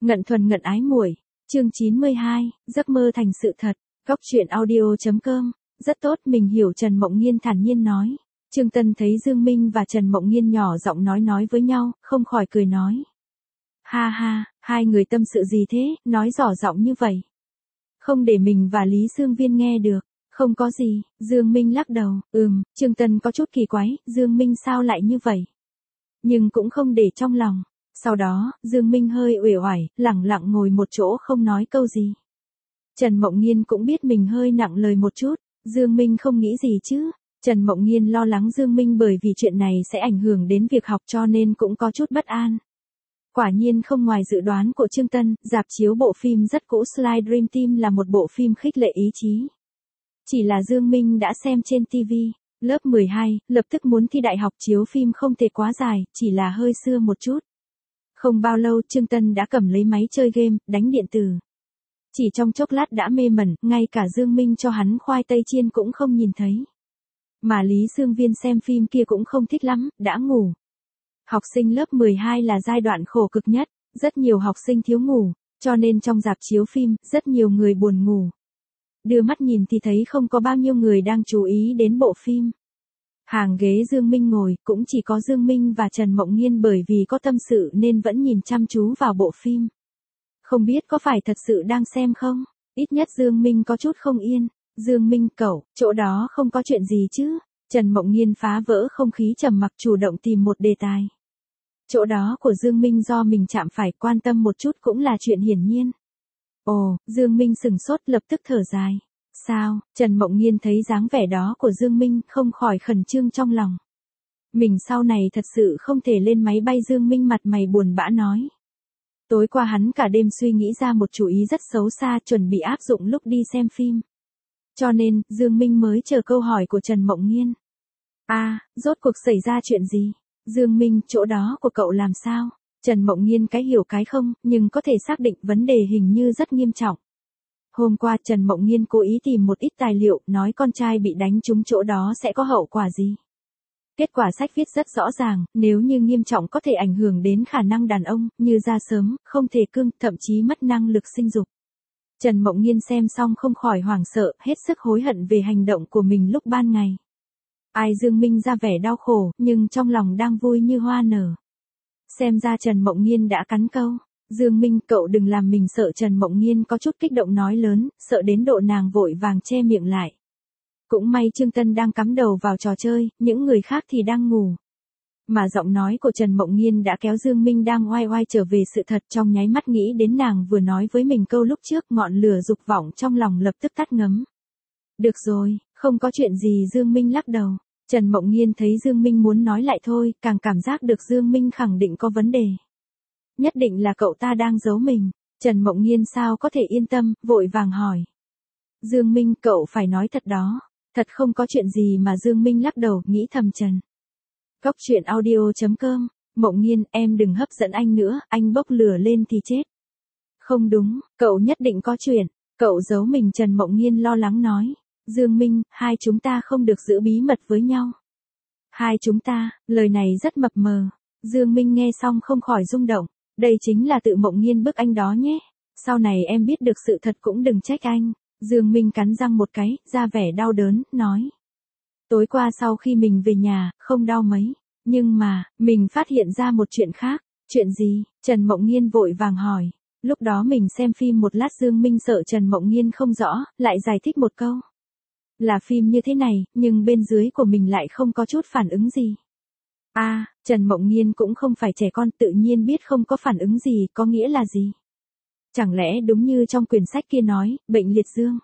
Ngận thuần ngận ái muội, chương 92, giấc mơ thành sự thật, góc truyện audio.com, rất tốt mình hiểu Trần Mộng Nhiên thản nhiên nói. Trương Tân thấy Dương Minh và Trần Mộng Nhiên nhỏ giọng nói với nhau, không khỏi cười nói. Ha ha, hai người tâm sự gì thế, nói rõ giọng như vậy. Không để mình và Lý Sương Viên nghe được, không có gì, Dương Minh lắc đầu, Trương Tân có chút kỳ quái, Dương Minh sao lại như vậy. Nhưng cũng không để trong lòng. Sau đó, Dương Minh hơi uể oải, lẳng lặng ngồi một chỗ không nói câu gì. Trần Mộng Nhiên cũng biết mình hơi nặng lời một chút, Dương Minh không nghĩ gì chứ. Trần Mộng Nhiên lo lắng Dương Minh bởi vì chuyện này sẽ ảnh hưởng đến việc học cho nên cũng có chút bất an. Quả nhiên không ngoài dự đoán của Trương Tân, rạp chiếu bộ phim rất cũ Slide Dream Team là một bộ phim khích lệ ý chí. Chỉ là Dương Minh đã xem trên TV, lớp 12, lập tức muốn thi đại học chiếu phim không thể quá dài, chỉ là hơi xưa một chút. Không bao lâu Trương Tân đã cầm lấy máy chơi game, đánh điện tử. Chỉ trong chốc lát đã mê mẩn, ngay cả Dương Minh cho hắn khoai tây chiên cũng không nhìn thấy. Mà Lý Sương Viên xem phim kia cũng không thích lắm, đã ngủ. Học sinh lớp 12 là giai đoạn khổ cực nhất, rất nhiều học sinh thiếu ngủ, cho nên trong rạp chiếu phim, rất nhiều người buồn ngủ. Đưa mắt nhìn thì thấy không có bao nhiêu người đang chú ý đến bộ phim. Hàng ghế Dương Minh ngồi, cũng chỉ có Dương Minh và Trần Mộng Nhiên bởi vì có tâm sự nên vẫn nhìn chăm chú vào bộ phim. Không biết có phải thật sự đang xem không? Ít nhất Dương Minh có chút không yên. Dương Minh cậu, chỗ đó không có chuyện gì chứ? Trần Mộng Nhiên phá vỡ không khí trầm mặc chủ động tìm một đề tài. Chỗ đó của Dương Minh do mình chạm phải quan tâm một chút cũng là chuyện hiển nhiên. Ồ, Dương Minh sừng sốt lập tức thở dài. Sao, Trần Mộng Nhiên thấy dáng vẻ đó của Dương Minh không khỏi khẩn trương trong lòng. Mình sau này thật sự không thể lên máy bay. Dương Minh mặt mày buồn bã nói. Tối qua hắn cả đêm suy nghĩ ra một chủ ý rất xấu xa chuẩn bị áp dụng lúc đi xem phim. Cho nên, Dương Minh mới chờ câu hỏi của Trần Mộng Nhiên. Rốt cuộc xảy ra chuyện gì? Dương Minh, chỗ đó của cậu làm sao? Trần Mộng Nhiên cái hiểu cái không, nhưng có thể xác định vấn đề hình như rất nghiêm trọng. Hôm qua Trần Mộng Nhiên cố ý tìm một ít tài liệu, nói con trai bị đánh trúng chỗ đó sẽ có hậu quả gì. Kết quả sách viết rất rõ ràng, nếu như nghiêm trọng có thể ảnh hưởng đến khả năng đàn ông, như ra sớm, không thể cương, thậm chí mất năng lực sinh dục. Trần Mộng Nhiên xem xong không khỏi hoảng sợ, hết sức hối hận về hành động của mình lúc ban ngày. Dương Minh ra vẻ đau khổ, nhưng trong lòng đang vui như hoa nở. Xem ra Trần Mộng Nhiên đã cắn câu. Dương Minh, cậu đừng làm mình sợ. Trần Mộng Nhiên có chút kích động nói lớn, sợ đến độ nàng vội vàng che miệng lại. Cũng may Trương Tân đang cắm đầu vào trò chơi, những người khác thì đang ngủ. Mà giọng nói của Trần Mộng Nhiên đã kéo Dương Minh đang oai oai trở về sự thật, trong nháy mắt nghĩ đến nàng vừa nói với mình câu lúc trước, ngọn lửa dục vọng trong lòng lập tức tắt ngấm. Được rồi, không có chuyện gì. Dương Minh lắc đầu. Trần Mộng Nhiên thấy Dương Minh muốn nói lại thôi, càng cảm giác được Dương Minh khẳng định có vấn đề. Nhất định là cậu ta đang giấu mình. Trần Mộng Nhiên sao có thể yên tâm, vội vàng hỏi. Dương Minh, cậu phải nói thật đó. Thật không có chuyện gì mà. Dương Minh lắc đầu, nghĩ thầm Trần. Góc truyện audio.com, Mộng Nhiên, em đừng hấp dẫn anh nữa, anh bốc lửa lên thì chết. Không đúng, cậu nhất định có chuyện, cậu giấu mình. Trần Mộng Nhiên lo lắng nói. Dương Minh, hai chúng ta không được giữ bí mật với nhau. Hai chúng ta, lời này rất mập mờ. Dương Minh nghe xong không khỏi rung động. Đây chính là tự Mộng Nhiên bức anh đó nhé. Sau này em biết được sự thật cũng đừng trách anh. Dương Minh cắn răng một cái, ra vẻ đau đớn, nói. Tối qua sau khi mình về nhà, không đau mấy. Nhưng mà, mình phát hiện ra một chuyện khác. Chuyện gì? Trần Mộng Nhiên vội vàng hỏi. Lúc đó mình xem phim một lát. Dương Minh sợ Trần Mộng Nhiên không rõ, lại giải thích một câu. Là phim như thế này, nhưng bên dưới của mình lại không có chút phản ứng gì. Trần Mộng Nhiên cũng không phải trẻ con, tự nhiên biết không có phản ứng gì, có nghĩa là gì? Chẳng lẽ đúng như trong quyển sách kia nói, bệnh liệt dương?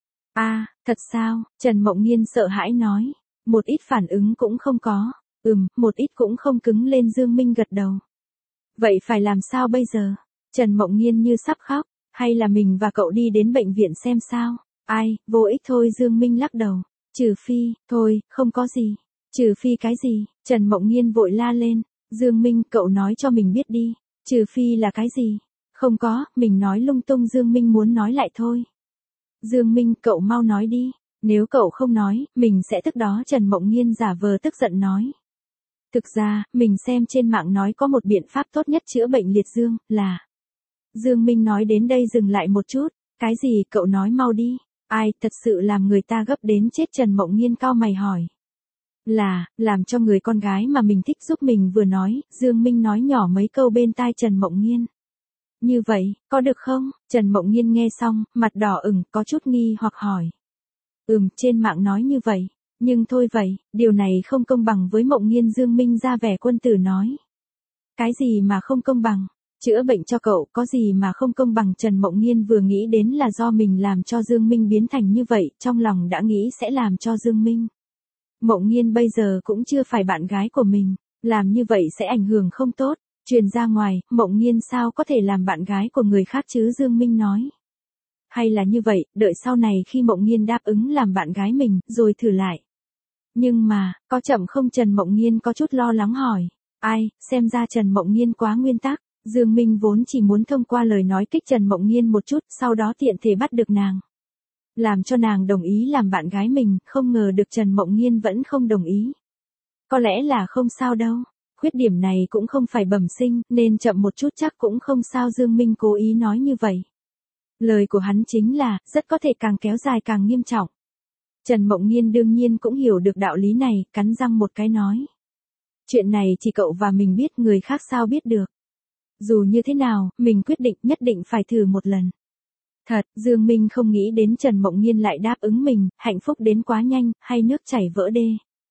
Thật sao? Trần Mộng Nhiên sợ hãi nói. Một ít phản ứng cũng không có. Một ít cũng không cứng lên. Dương Minh gật đầu. Vậy phải làm sao bây giờ? Trần Mộng Nhiên như sắp khóc. Hay là mình và cậu đi đến bệnh viện xem sao? Vô ích thôi. Dương Minh lắc đầu. Trừ phi, thôi, không có gì. Trừ phi cái gì? Trần Mộng Nhiên vội la lên. Dương Minh, cậu nói cho mình biết đi. Trừ phi là cái gì? Không có, mình nói lung tung. Dương Minh muốn nói lại thôi. Dương Minh, cậu mau nói đi. Nếu cậu không nói, mình sẽ tức đó. Trần Mộng Nhiên giả vờ tức giận nói. Thực ra, mình xem trên mạng nói có một biện pháp tốt nhất chữa bệnh liệt dương, là Dương Minh nói đến đây dừng lại một chút, cái gì cậu nói mau đi, ai thật sự làm người ta gấp đến chết. Trần Mộng Nhiên cau mày hỏi. Làm cho người con gái mà mình thích giúp mình vừa nói, Dương Minh nói nhỏ mấy câu bên tai Trần Mộng Nhiên. Như vậy, có được không? Trần Mộng Nhiên nghe xong, mặt đỏ ửng, có chút nghi hoặc hỏi. Trên mạng nói như vậy, nhưng thôi vậy, điều này không công bằng với Mộng Nhiên. Dương Minh ra vẻ quân tử nói. Cái gì mà không công bằng? Chữa bệnh cho cậu có gì mà không công bằng? Trần Mộng Nhiên vừa nghĩ đến là do mình làm cho Dương Minh biến thành như vậy, trong lòng đã nghĩ sẽ làm cho Dương Minh. Mộng Nhiên bây giờ cũng chưa phải bạn gái của mình, làm như vậy sẽ ảnh hưởng không tốt, truyền ra ngoài, Mộng Nhiên sao có thể làm bạn gái của người khác chứ? Dương Minh nói. Hay là như vậy, đợi sau này khi Mộng Nhiên đáp ứng làm bạn gái mình, rồi thử lại. Nhưng mà, có chậm không? Trần Mộng Nhiên có chút lo lắng hỏi. Ai, xem ra Trần Mộng Nhiên quá nguyên tắc. Dương Minh vốn chỉ muốn thông qua lời nói kích Trần Mộng Nhiên một chút, sau đó tiện thể bắt được nàng. Làm cho nàng đồng ý làm bạn gái mình, không ngờ được Trần Mộng Nhiên vẫn không đồng ý. Có lẽ là không sao đâu, khuyết điểm này cũng không phải bẩm sinh, nên chậm một chút chắc cũng không sao. Dương Minh cố ý nói như vậy. Lời của hắn chính là, rất có thể càng kéo dài càng nghiêm trọng. Trần Mộng Nhiên đương nhiên cũng hiểu được đạo lý này, cắn răng một cái nói. Chuyện này chỉ cậu và mình biết, người khác sao biết được. Dù như thế nào, mình quyết định nhất định phải thử một lần. Thật, Dương Minh không nghĩ đến Trần Mộng Nhiên lại đáp ứng mình, hạnh phúc đến quá nhanh, hay nước chảy vỡ đê.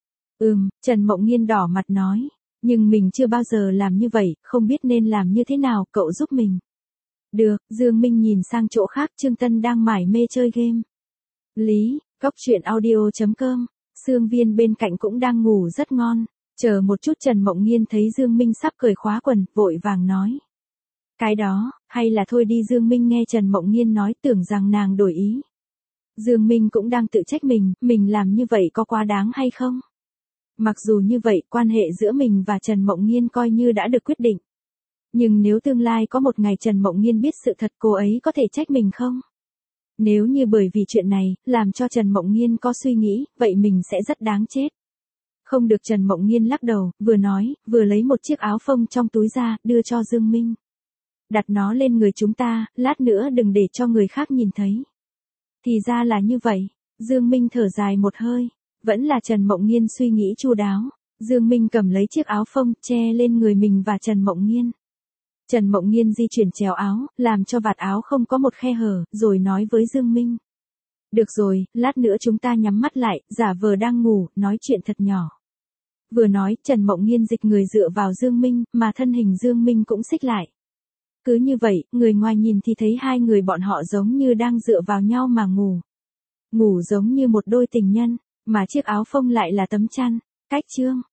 Trần Mộng Nhiên đỏ mặt nói, nhưng mình chưa bao giờ làm như vậy, không biết nên làm như thế nào, cậu giúp mình. Được, Dương Minh nhìn sang chỗ khác. Trương Tân đang mải mê chơi game. Lý, Góc Chuyện Audio.com, Sương Viên bên cạnh cũng đang ngủ rất ngon. Chờ một chút. Trần Mộng Nhiên thấy Dương Minh sắp cởi khóa quần, vội vàng nói. Cái đó, hay là thôi đi. Dương Minh nghe Trần Mộng Nhiên nói tưởng rằng nàng đổi ý. Dương Minh cũng đang tự trách mình làm như vậy có quá đáng hay không? Mặc dù như vậy, quan hệ giữa mình và Trần Mộng Nhiên coi như đã được quyết định. Nhưng nếu tương lai có một ngày Trần Mộng Nhiên biết sự thật, cô ấy có thể trách mình không? Nếu như bởi vì chuyện này, làm cho Trần Mộng Nhiên có suy nghĩ, vậy mình sẽ rất đáng chết. Không được. Trần Mộng Nhiên lắc đầu, vừa nói, vừa lấy một chiếc áo phông trong túi ra, đưa cho Dương Minh. Đặt nó lên người chúng ta, lát nữa đừng để cho người khác nhìn thấy. Thì ra là như vậy. Dương Minh thở dài một hơi. Vẫn là Trần Mộng Nhiên suy nghĩ chu đáo. Dương Minh cầm lấy chiếc áo phông, che lên người mình và Trần Mộng Nhiên. Trần Mộng Nhiên di chuyển chéo áo, làm cho vạt áo không có một khe hở, rồi nói với Dương Minh. Được rồi, lát nữa chúng ta nhắm mắt lại, giả vờ đang ngủ, nói chuyện thật nhỏ. Vừa nói, Trần Mộng Nhiên dịch người dựa vào Dương Minh, mà thân hình Dương Minh cũng xích lại. Cứ như vậy, người ngoài nhìn thì thấy hai người bọn họ giống như đang dựa vào nhau mà ngủ. Ngủ giống như một đôi tình nhân, mà chiếc áo phông lại là tấm chăn. Cách chương